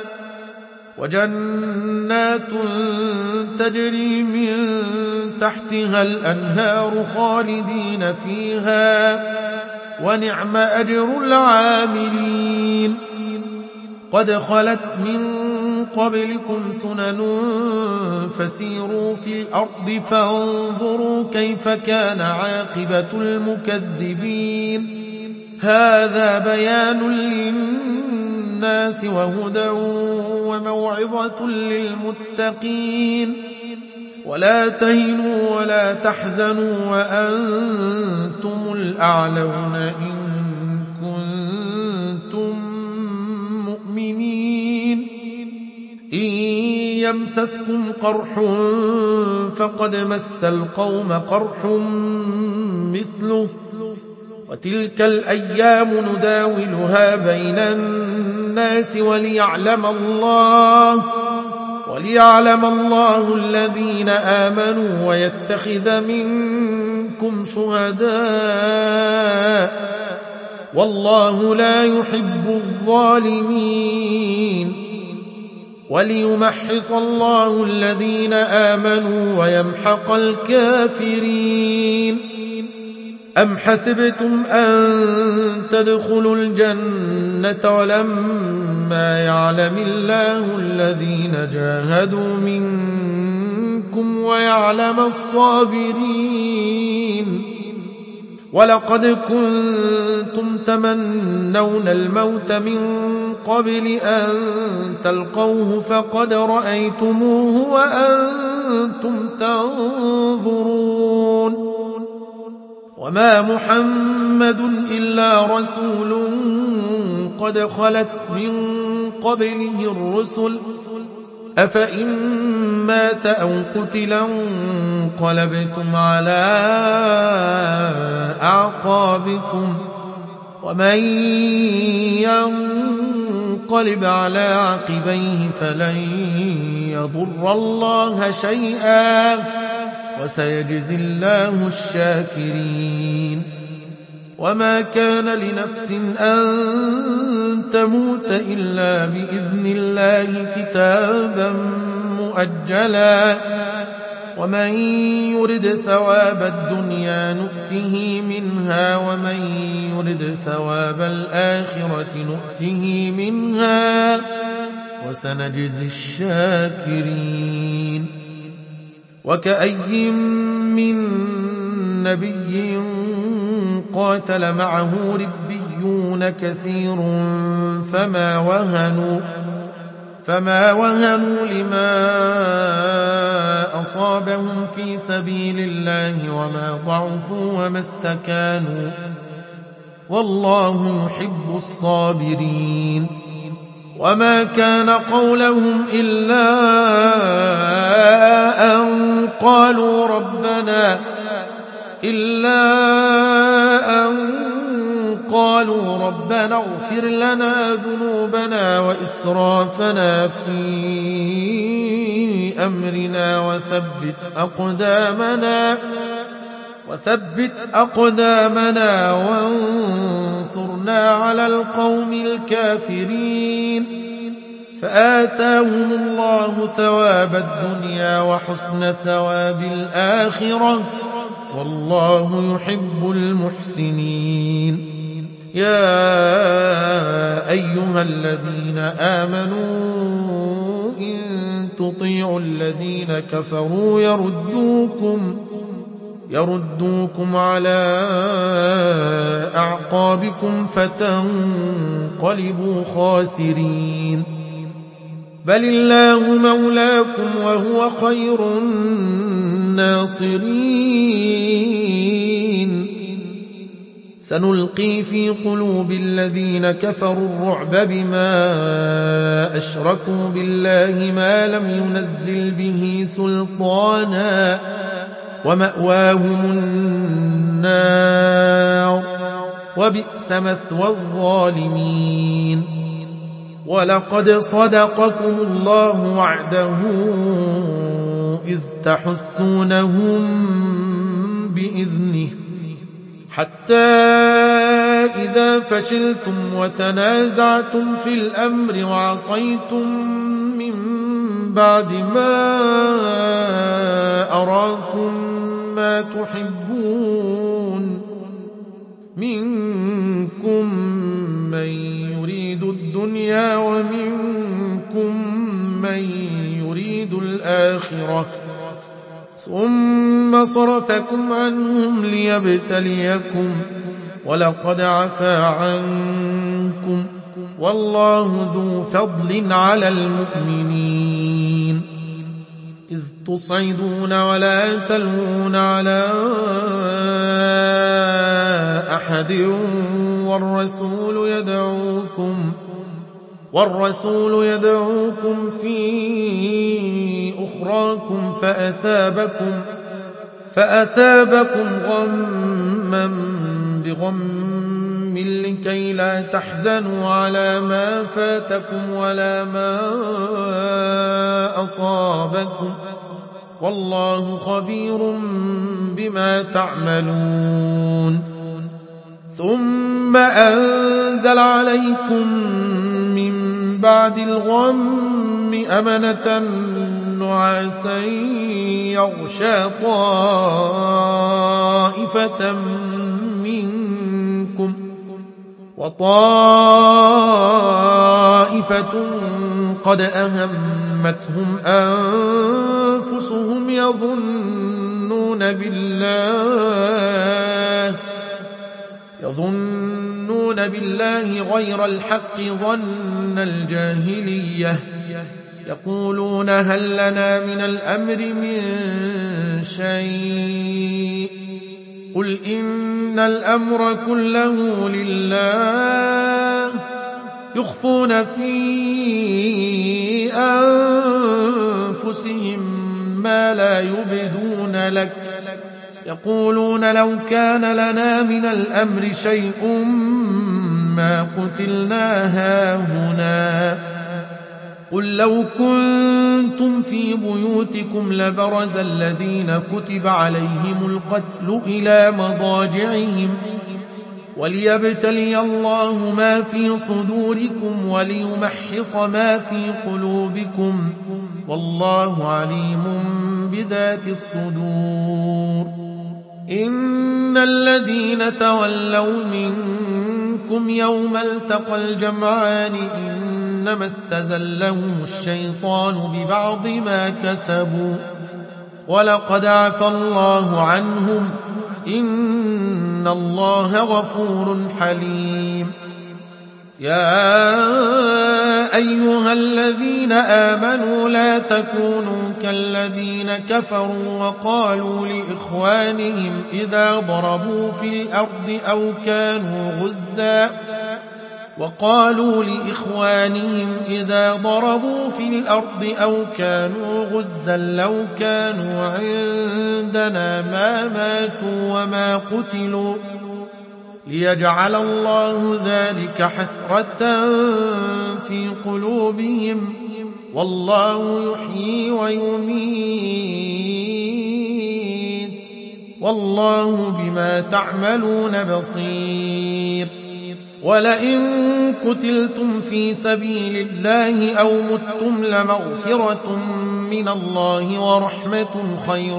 وجنات تجري من تحتها الأنهار خالدين فيها ونعم أجر العاملين. قد خلت من قبلكم سنن فسيروا في الأرض فانظروا كيف كان عاقبة المكذبين. هذا بيان للناس وهدى وموعظة للمتقين. ولا تهنوا ولا تحزنوا وأنتم الأعلون إن كنتم مؤمنين. إن يمسسكم قرح فقد مس القوم قرح مثله وتلك الأيام نداولها بين الناس وليعلم الله وليعلم الله الذين آمنوا ويتخذ منكم شهداء والله لا يحب الظالمين. وليمحص الله الذين آمنوا ويمحق الكافرين. أم حسبتم أن تدخلوا الجنة ولما يعلم الله الذين جاهدوا منكم ويعلم الصابرين. ولقد كنتم تمنون الموت من قبل أن تلقوه فقد رأيتموه وأنتم تنظرون. وما محمد إلا رسول قد خلت من قبله الرسل أفإن مات أو قتلا انقلبتم على أعقابكم ومن ينقلب على عقبيه فلن يضر الله شيئا وسيجزي الله الشاكرين. وما كان لنفس أن تموت إلا بإذن الله كتابا مؤجلا ومن يرد ثواب الدنيا نؤته منها ومن يرد ثواب الآخرة نؤته منها وسنجزي الشاكرين. وكأي من نبي قاتل معه ربيون كثير فما وهنوا فما وهنوا لما أصابهم في سبيل الله وما ضعفوا وما استكانوا والله يحب الصابرين. وما كان قولهم إلا أن قالوا ربنا إلا أن قالوا ربنا اغفر لنا ذنوبنا وإسرافنا في أمرنا وثبت أقدامنا وثبت أقدامنا وانصرنا على القوم الكافرين. فآتاهم الله ثواب الدنيا وحسن ثواب الآخرة والله يحب المحسنين. يا أيها الذين آمنوا إن تطيعوا الذين كفروا يردوكم يردوكم على أعقابكم فتنقلبوا خاسرين. بل الله مولاكم وهو خير الناصرين. سنلقي في قلوب الذين كفروا الرعب بما أشركوا بالله ما لم ينزل به سلطانا ومأواهم النار وبئس مثوى الظالمين. ولقد صدقكم الله وعده إذ تحسونهم بإذنه حتى إذا فشلتم وتنازعتم في الأمر وعصيتم من بعد ما أراكم ما تحبون منكم من يريد الدنيا ومنكم من يريد الآخرة ثم صرفكم عنهم ليبتليكم ولقد عفا عنكم والله ذو فضل على المؤمنين إذ تصعدون ولا تلوون على أحد والرسول يدعوكم والرسول يدعوكم في أخراكم فأثابكم فأثابكم غما بغم لكي لا تحزنوا على ما فاتكم ولا ما أصابكم والله خبير بما تعملون ثم أنزل عليكم من بعد الغم أمنة نعاسا يغشى طائفة منكم وطائفة قد أهمتهم أنفسهم يظنون بالله يظنون بالله غير الحق ظن الجاهلية يقولون هل لنا من الأمر من شيء قل إن الأمر كله لله يخفون في أنفسهم ما لا يبدون لك يقولون لو كان لنا من الأمر شيء ما قتلنا هاهنا قل لو كنتم في بيوتكم لبرز الذين كتب عليهم القتل إلى مضاجعهم وليبتلي الله ما في صدوركم وليمحص ما في قلوبكم والله عليم بذات الصدور إن الذين تولوا منكم يوم التقى الجمعان إنما استزلهم الشيطان ببعض ما كسبوا ولقد عفى الله عنهم إن الله غفور حليم يا أيها الذين آمنوا لا تكونوا كالذين كفروا وقالوا لإخوانهم إذا ضربوا في الأرض أو كانوا غزا وقالوا لإخوانهم إذا ضربوا في الأرض أو كانوا غزا لو كانوا عندنا ما ماتوا وما قتلوا ليجعل الله ذلك حسرة في قلوبهم والله يحيي ويميت والله بما تعملون بصير ولئن قتلتم في سبيل الله أو متم لمغفرة من الله ورحمة خير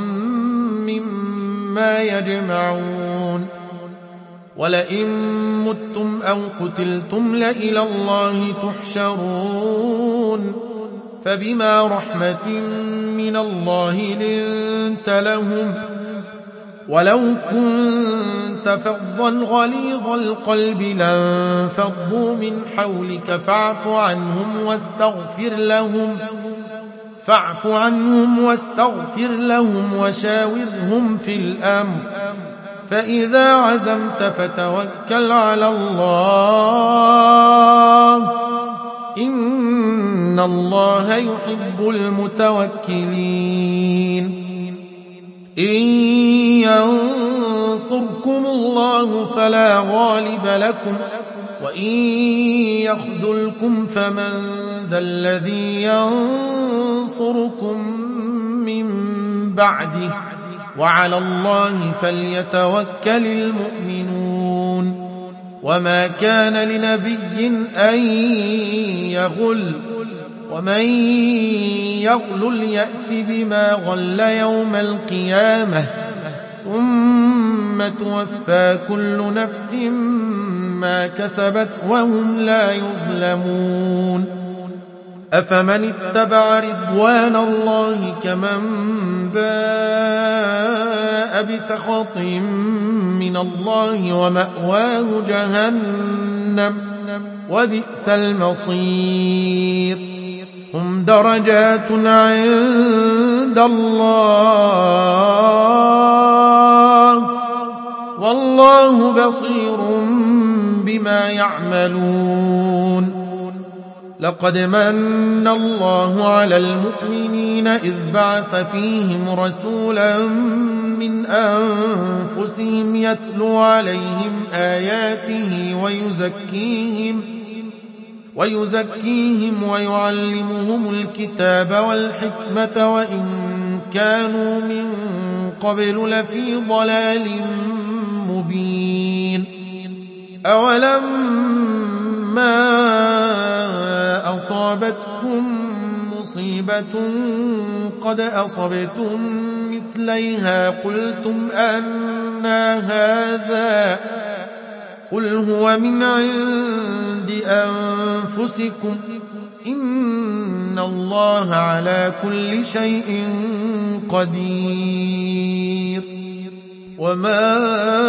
مما يجمعون ولئن متم أو قتلتم لإلى الله تحشرون فبما رحمة من الله لنت لهم ولو كنت فظا غليظ القلب لانفضوا من حولك فاعف عنهم واستغفر لهم فاعف عنهم واستغفر لهم وشاورهم في الأمر فإذا عزمت فتوكل على الله إن الله يحب المتوكلين إن ينصركم الله فلا غالب لكم وإن يخذلكم فمن ذا الذي ينصركم من بعده وعلى الله فليتوكل المؤمنون وما كان لنبي أن يغل ومن يغل يأت بما غل يوم القيامة ثم توفى كل نفس ما كسبت وهم لا يظلمون أفمن اتبع رضوان الله كمن باء بسخط من الله ومأواه جهنم وبئس المصير هم درجات عند الله والله بصير بما يعملون لقد من الله على المؤمنين إذ بعث فيهم رسولا من أنفسهم يتلو عليهم آياته ويزكيهم ويزكيهم ويعلمهم الكتاب والحكمة وإن كانوا من قبل لفي ضلال مبين أولما أصابتكم مصيبة قد أصبتم مثليها قلتم أنى هذا قل هو من عند أنفسكم إن الله على كل شيء قدير وما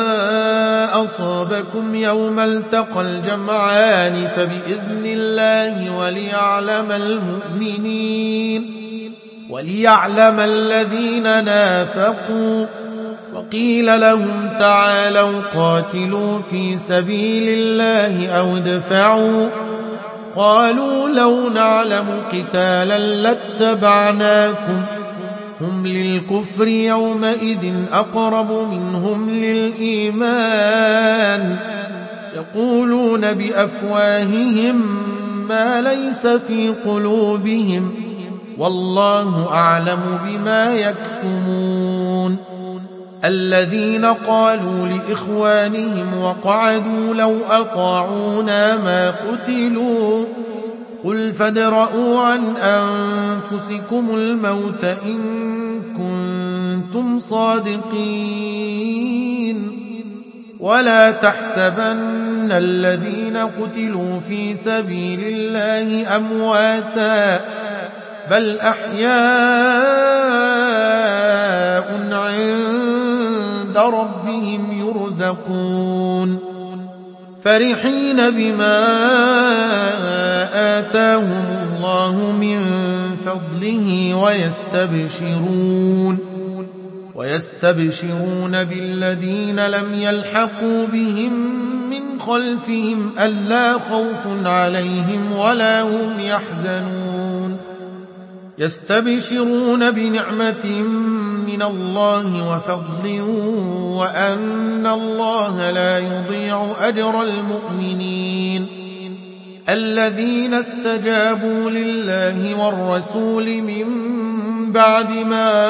أصابكم يوم التقى الجمعان فبإذن الله وليعلم المؤمنين وليعلم الذين نافقوا وقيل لهم تعالوا قاتلوا في سبيل الله أو ادفعوا قالوا لو نعلم قتالا لاتبعناكم هم للكفر يومئذ أقرب منهم للإيمان يقولون بأفواههم ما ليس في قلوبهم والله أعلم بما يكتمون الذين قالوا لإخوانهم وقعدوا لو أطاعونا ما قتلوا قل فادرءوا عن أنفسكم الموت إن كنتم صادقين ولا تحسبن الذين قتلوا في سبيل الله أمواتا بل أحياء عند ربهم يرزقون فرحين بما آتاهم الله من فضله ويستبشرون ويستبشرون بالذين لم يلحقوا بهم من خلفهم ألا خوف عليهم ولا هم يحزنون يستبشرون بنعمة من الله وفضل وأن الله لا يضيع أجر المؤمنين الذين استجابوا لله والرسول من بعد ما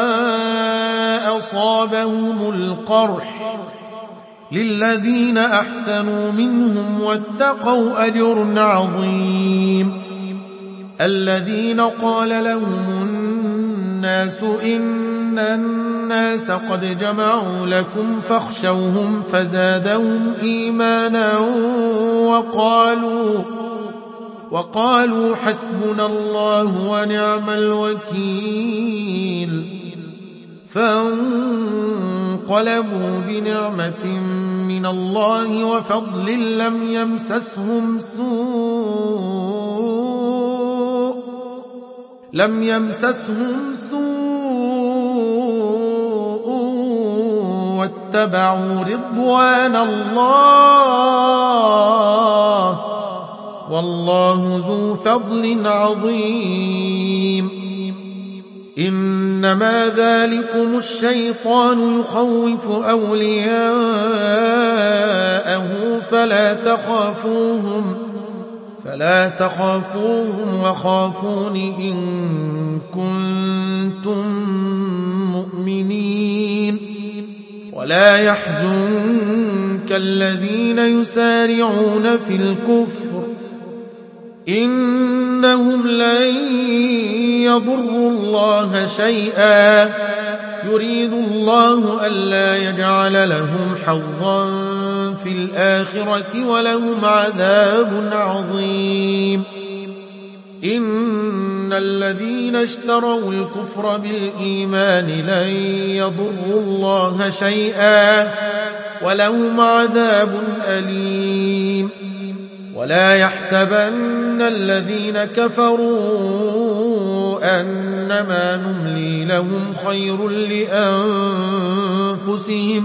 أصابهم القرح للذين أحسنوا منهم واتقوا أجر عظيم الذين قال لهم الناس إن الناس قد جمعوا لكم فاخشوهم فزادهم إيمانا وقالوا وقالوا حسبنا الله ونعم الوكيل فانقلبوا بنعمة من الله وفضل لم يمسسهم سوء لم يمسسهم سوء واتبعوا رضوان الله والله ذو فضل عظيم إنما ذلكم الشيطان يخوف أولياءه فلا تخافوهم فلا تخافوهم وخافون إن كنتم مؤمنين ولا يحزنك الذين يسارعون في الكفر إنهم لن يضروا الله شيئا يريد الله ألا يجعل لهم حظا في الآخرة ولهم عذاب عظيم إن الذين اشتروا الكفر بالإيمان لن يضروا الله شيئا ولهم عذاب أليم ولا يحسبن الذين كفروا أنما نملي لهم خير لأنفسهم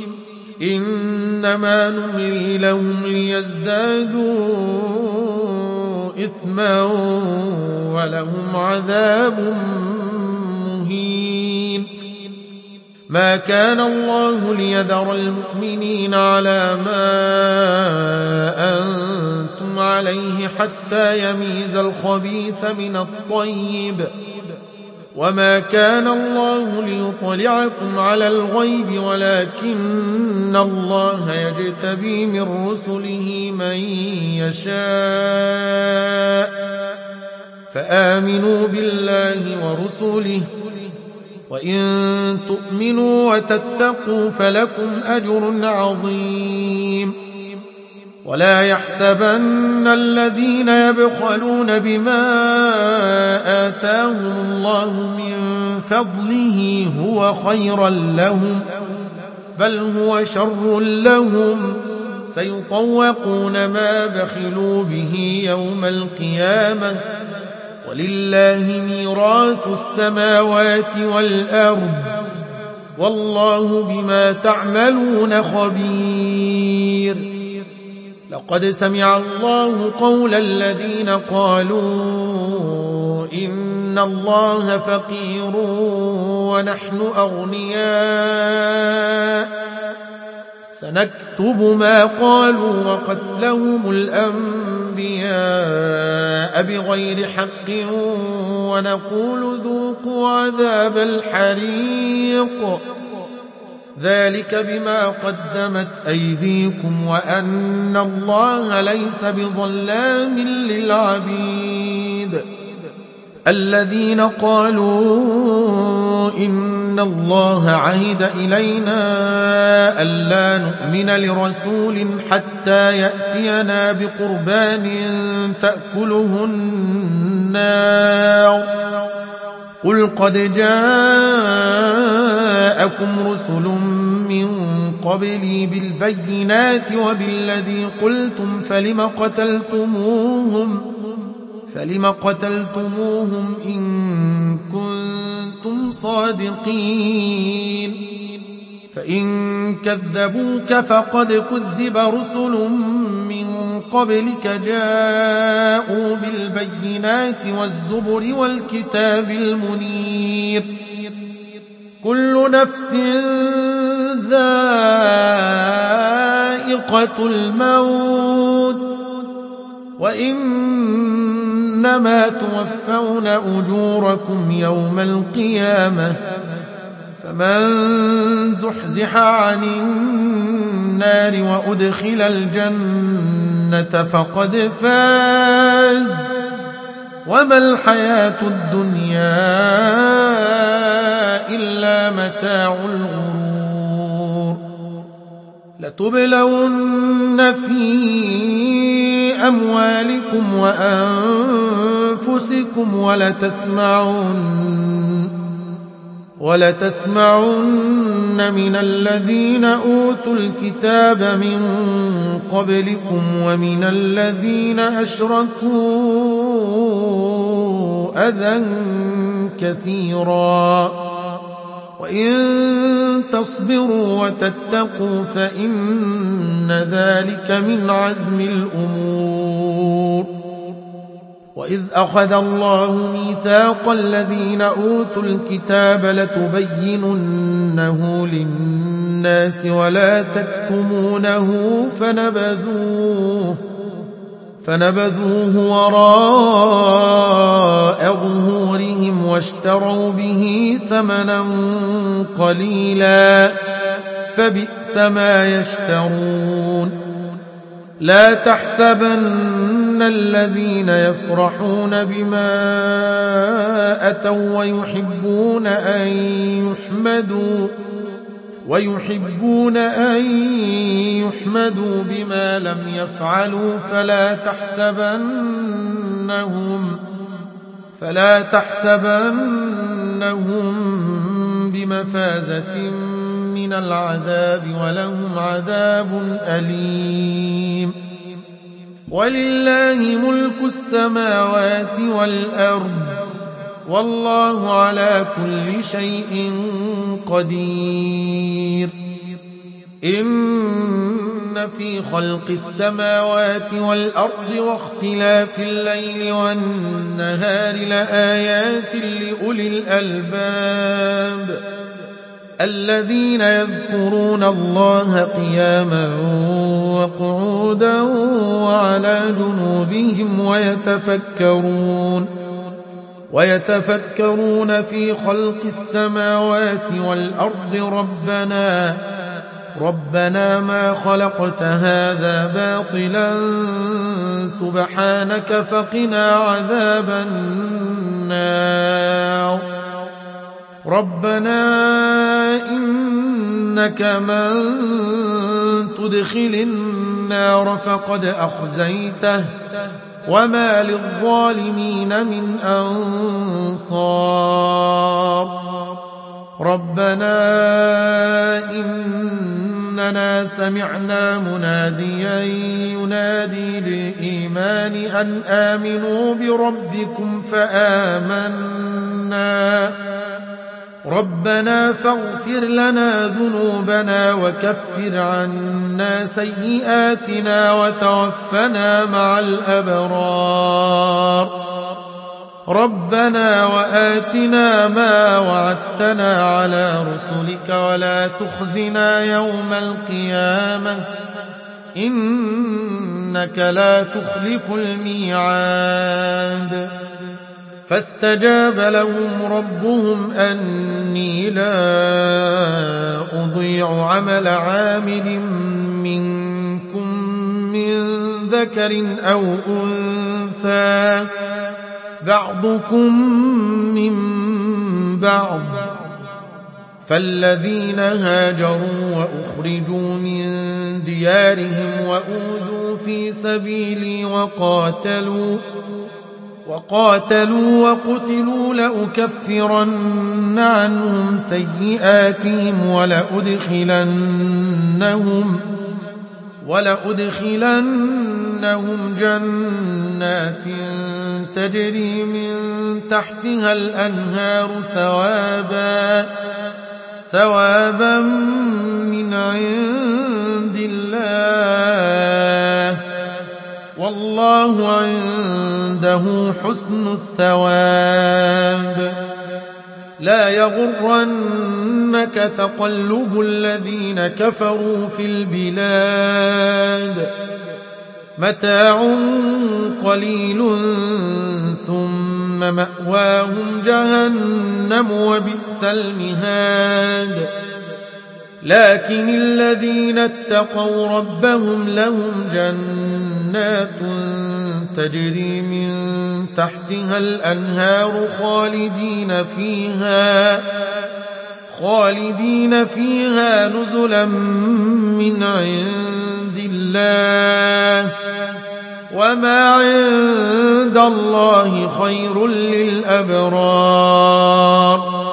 إنما نملي لهم ليزدادوا إثما ولهم عذاب مهين ما كان الله ليذر المؤمنين على ما أنتم عليه حتى يميز الخبيث من الطيب وما كان الله ليطلعكم على الغيب ولكن الله يجتبي من رسله من يشاء فآمنوا بالله ورسله وإن تؤمنوا وتتقوا فلكم أجر عظيم ولا يحسبن الذين يبخلون بما آتاهم الله من فضله هو خيرا لهم بل هو شر لهم سيطوقون ما بخلوا به يوم القيامة ولله ميراث السماوات والأرض والله بما تعملون خبير لقد سمع الله قول الذين قالوا إن الله فقير ونحن أغنياء سنكتب ما قالوا وقتلهم الأنبياء بغير حق ونقول ذوقوا عذاب الحريق ذلك بما قدمت أيديكم وأن الله ليس بظلام للعبيد الذين قالوا إن الله عهد إلينا ألا نؤمن لرسول حتى يأتينا بقربان تأكله النار قل قد جاءكم رسل من قبلي بالبينات وبالذي قلتم فلم قتلتموهم فلم قتلتموهم إن كنتم صادقين فإن كذبوك فقد كذب رسل من قبلك جاءوا بالبينات والزبر والكتاب المنير كل نفس ذائقة الموت وإنما توفون أجوركم يوم القيامة فمن زحزح عن النار وأدخل الجنة فقد فاز وما الحياة الدنيا إلا متاع الغرور لتبلون في أموالكم وأنفسكم ولتسمعن ولتسمعن من الذين أوتوا الكتاب من قبلكم ومن الذين أشركوا أذى كثيرا وإن تصبروا وتتقوا فإن ذلك من عزم الأمور وإذ أخذ الله ميثاق الذين أوتوا الكتاب لتبيننه للناس ولا تكتمونه فنبذوه فنبذوه وراء ظهورهم واشتروا به ثمنا قليلا فبئس ما يشترون. لا تحسبن الذين يفرحون بما أتوا ويحبون أن يحمدوا ويحبون أن يحمدوا بما لم يفعلوا فلا تحسبنهم فلا تحسبنهم بمفازة من العذاب ولهم عذاب أليم. ولله ملك السماوات والأرض والله على كل شيء قدير. إن في خلق السماوات والأرض واختلاف الليل والنهار لآيات لأولي الألباب الذين يذكرون الله قياما وقعودا وعلى جنوبهم ويتفكرون ويتفكرون في خلق السماوات والأرض ربنا ربنا ما خلقت هذا باطلا سبحانك فقنا عذاب النار. ربنا إنك من تدخل النار فقد أخزيته وما للظالمين من أنصار. ربنا إننا سمعنا مناديا ينادي للإيمان أن آمنوا بربكم فآمنا ربنا فاغفر لنا ذنوبنا وكفر عنا سيئاتنا وتوفنا مع الأبرار. ربنا وآتنا ما وعدتنا على رسلك ولا تخزنا يوم القيامة إنك لا تخلف الميعاد. فاستجاب لهم ربهم أني لا أضيع عمل عامل منكم من ذكر أو أنثى بعضكم من بعض. فالذين هاجروا وأخرجوا من ديارهم وأوذوا في سبيلي وقاتلوا وقاتلوا وقتلوا لأكفرن عنهم سيئاتهم ولأدخلنهم ولأدخلنهم جنات تجري من تحتها الأنهار ثوابا ثوابا من عند الله والله عنده حسن الثواب. لا يغرنك تقلب الذين كفروا في البلاد متاع قليل ثم مأواهم جهنم وبئس المهاد. لكن الذين اتقوا ربهم لهم جنات تجري من تحتها الأنهار خالدين فيها خالدين فيها نزلا من عند الله وما عند الله خير للأبرار.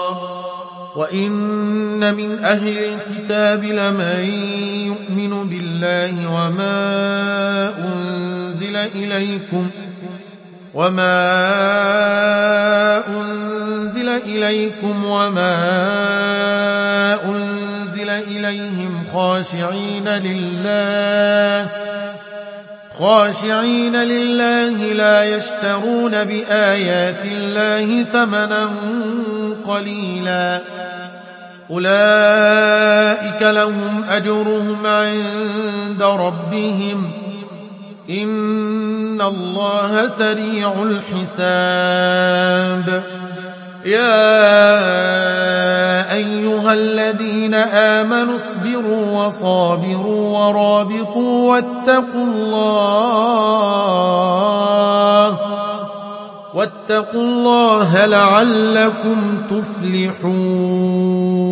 وإن من أهل الكتاب لمن يؤمن بالله وما أنزل إليكم وما أنزل إليكم وما أنزل إليهم خاشعين لله خاشعين لله لا يشترون بآيات الله ثمنا قليلا أولئك لهم أجرهم عند ربهم إن الله سريع الحساب يا أيها الذين آمنوا اصبروا وصابروا ورابطوا واتقوا الله واتقوا الله لعلكم تفلحون